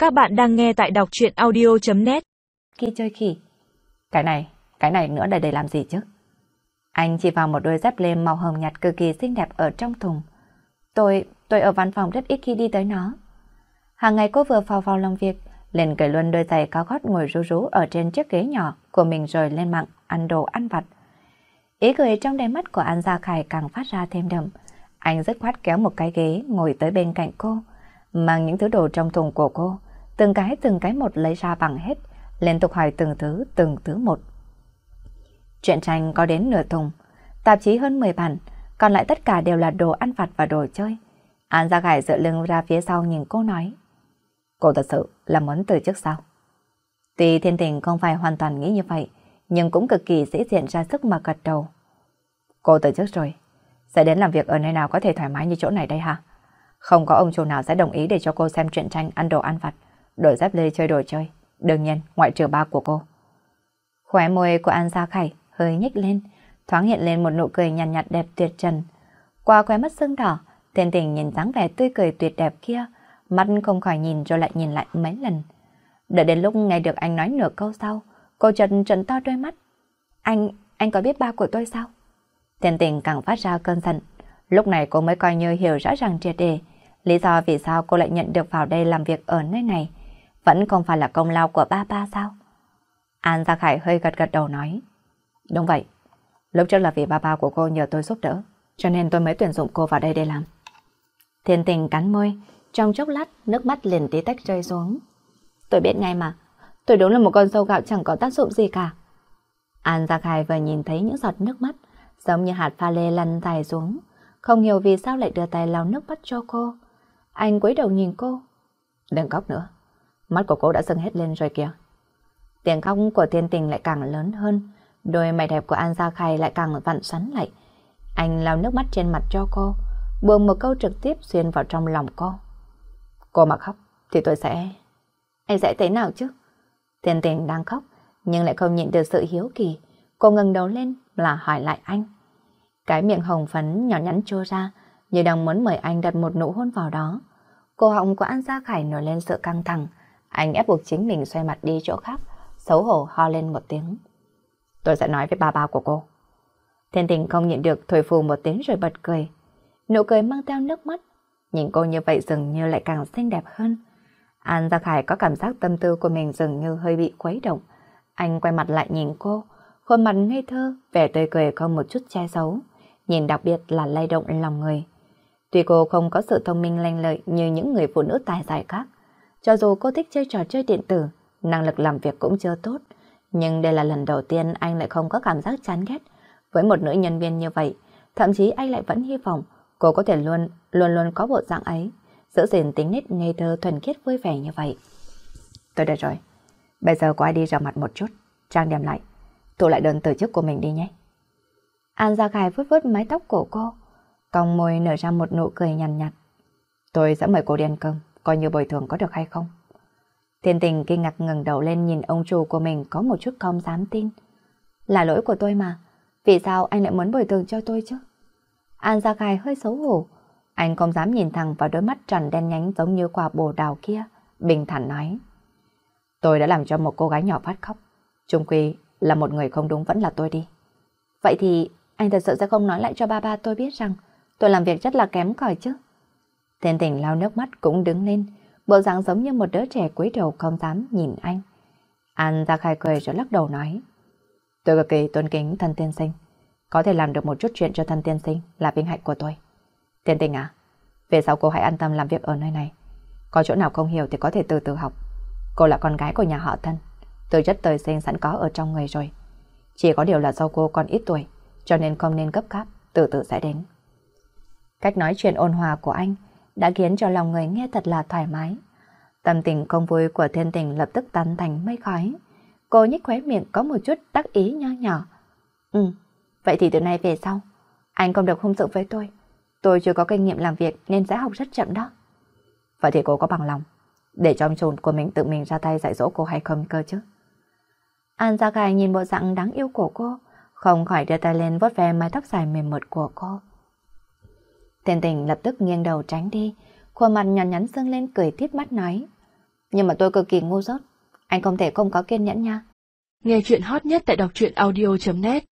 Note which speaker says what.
Speaker 1: Các bạn đang nghe tại đọc truyện audio.net.
Speaker 2: Khi chơi khỉ. Cái này nữa để làm gì chứ? Anh chỉ vào một đôi dép lê màu hồng nhạt cực kỳ xinh đẹp ở trong thùng. Tôi ở văn phòng rất ít khi đi tới nó. Hàng ngày cô vừa vào làm việc, liền cởi luôn đôi giày cao gót ngồi rú rú ở trên chiếc ghế nhỏ của mình rồi lên mạng ăn đồ ăn vặt. Ý cười trong đáy mắt của An Gia Khải càng phát ra thêm đậm. Anh dứt khoát kéo một cái ghế ngồi tới bên cạnh cô, mang những thứ đồ trong thùng của cô, từng cái một lấy ra bằng hết, liên tục hỏi từng thứ một. Truyện tranh có đến nửa thùng, tạp chí hơn 10 bản, còn lại tất cả đều là đồ ăn vặt và đồ chơi. An Gia Khải dựa lưng ra phía sau nhìn cô nói: Cô thật sự là muốn từ chức sao? Tuy Thiên Tình không phải hoàn toàn nghĩ như vậy, nhưng cũng cực kỳ dễ diện ra sức mà gật đầu. Cô từ chức rồi, sẽ đến làm việc ở nơi nào có thể thoải mái như chỗ này đây hả? Không có ông chủ nào sẽ đồng ý để cho cô xem truyện tranh, ăn đồ ăn vặt, đổi dép lê chơi đồ chơi. Đương nhiên, ngoại trừ ba của cô. Khóe môi của An Gia Khải hơi nhếch lên, thoáng hiện lên một nụ cười nhàn nhạt đẹp tuyệt trần. Qua khóe mắt sưng đỏ, Thiên Tình nhìn dáng vẻ tươi cười tuyệt đẹp kia, mắt không khỏi nhìn rồi lại nhìn lại mấy lần. Đợi đến lúc nghe được anh nói nửa câu sau, cô trợn to đôi mắt. Anh có biết ba của tôi sao? Thiên Tình càng phát ra cơn giận. Lúc này cô mới coi như hiểu rõ ràng triệt để lý do vì sao cô lại nhận được vào đây làm việc ở nơi này. Vẫn không phải là công lao của ba sao? An Gia Khải hơi gật đầu nói: Đúng vậy, lúc trước là vì ba của cô nhờ tôi giúp đỡ, cho nên tôi mới tuyển dụng cô vào đây để làm. Thiên Tình cắn môi, trong chốc lát nước mắt liền tí tách rơi xuống. Tôi biết ngay mà, tôi đúng là một con sâu gạo chẳng có tác dụng gì cả. An Gia Khải vừa nhìn thấy những giọt nước mắt giống như hạt pha lê lăn dài xuống, không hiểu vì sao lại đưa tay lau nước mắt cho cô. Anh cúi đầu nhìn cô. Đừng khóc nữa, mắt của cô đã sưng hết lên rồi kìa. Tiếng khóc của Thiên Tình lại càng lớn hơn, đôi mày đẹp của An Gia Khải lại càng vặn xoắn lại. Anh lau nước mắt trên mặt cho cô, buông một câu trực tiếp xuyên vào trong lòng cô. Cô mà khóc thì tôi sẽ... Anh sẽ thế nào chứ? Thiên Tình đang khóc nhưng lại không nhịn được sự hiếu kỳ. Cô ngẩng đầu lên là hỏi lại anh. Cái miệng hồng phấn nhỏ nhắn trô ra như đang muốn mời anh đặt một nụ hôn vào đó. Cổ họng của An Gia Khải nổi lên sự căng thẳng. Anh ép buộc chính mình xoay mặt đi chỗ khác, xấu hổ ho lên một tiếng. Tôi sẽ nói với ba của cô. Thiên Tình không nhịn được thổi phù một tiếng rồi bật cười. Nụ cười mang theo nước mắt. Nhìn cô như vậy dường như lại càng xinh đẹp hơn. An Gia Khải có cảm giác tâm tư của mình dường như hơi bị khuấy động. Anh quay mặt lại nhìn cô, khuôn mặt ngây thơ, vẻ tươi cười không một chút che giấu, nhìn đặc biệt là lay động lòng người. Tuy cô không có sự thông minh lanh lợi như những người phụ nữ tài giỏi khác, cho dù cô thích chơi trò chơi điện tử, năng lực làm việc cũng chưa tốt, nhưng đây là lần đầu tiên anh lại không có cảm giác chán ghét với một nữ nhân viên như vậy. Thậm chí anh lại vẫn hy vọng cô có thể luôn luôn có bộ dạng ấy, giữ gìn tính nết ngây thơ thuần khiết vui vẻ như vậy. Tôi được rồi, bây giờ cô ai đi rửa mặt một chút, trang điểm lại, thu lại đơn từ chức của mình đi nhé. An Gia Khải vuốt mái tóc của cô, cong môi nở ra một nụ cười nhàn nhạt. Tôi sẽ mời cô đi ăn cơm, coi như bồi thường có được hay không? Thiên Tình kinh ngạc ngẩng đầu lên nhìn ông chủ của mình có một chút không dám tin. Là lỗi của tôi mà, vì sao anh lại muốn bồi thường cho tôi chứ? An Gia Khải hơi xấu hổ, anh không dám nhìn thẳng vào đôi mắt tròn đen nhánh giống như quả bồ đào kia, bình thản nói. Tôi đã làm cho một cô gái nhỏ phát khóc, chung quy là một người không đúng vẫn là tôi đi. Vậy thì anh thật sự sẽ không nói lại cho ba tôi biết rằng tôi làm việc rất là kém cỏi chứ? Thiên Tình lau nước mắt cũng đứng lên, bộ dạng giống như một đứa trẻ cúi đầu không dám nhìn anh. An Gia Khải cười rồi lắc đầu nói. Tôi cực kỳ tôn kính thân tiên sinh, có thể làm được một chút chuyện cho thân tiên sinh là vinh hạnh của tôi. Thiên Tình à, về sau cô hãy an tâm làm việc ở nơi này. Có chỗ nào không hiểu thì có thể từ từ học. Cô là con gái của nhà họ Thân, tư chất trời sinh sẵn có ở trong người rồi. Chỉ có điều là do cô còn ít tuổi, cho nên không nên gấp gáp, từ từ sẽ đến. Cách nói chuyện ôn hòa của anh đã khiến cho lòng người nghe thật là thoải mái. Tâm tình không vui của Thiên Tình lập tức tan thành mây khói. Cô nhếch khóe miệng có một chút đắc ý nho nhỏ. Vậy thì từ nay về sau, anh không được hung dữ với tôi. Tôi chưa có kinh nghiệm làm việc nên sẽ học rất chậm đó. Vậy thì cô có bằng lòng để cho ông chủ của mình tự mình ra tay dạy dỗ cô hay không cơ chứ? An Gia Khải nhìn bộ dạng đáng yêu của cô, không khỏi đưa tay lên vuốt ve mái tóc dài mềm mượt của cô. Thiên Tình lập tức nghiêng đầu tránh đi, khuôn mặt nhăn nhắn sưng lên cười tít mắt nói. Nhưng mà tôi cực kỳ ngu dốt. Anh không thể không có kiên nhẫn nha.
Speaker 1: Nghe chuyện hot nhất tại đọc truyện audio.net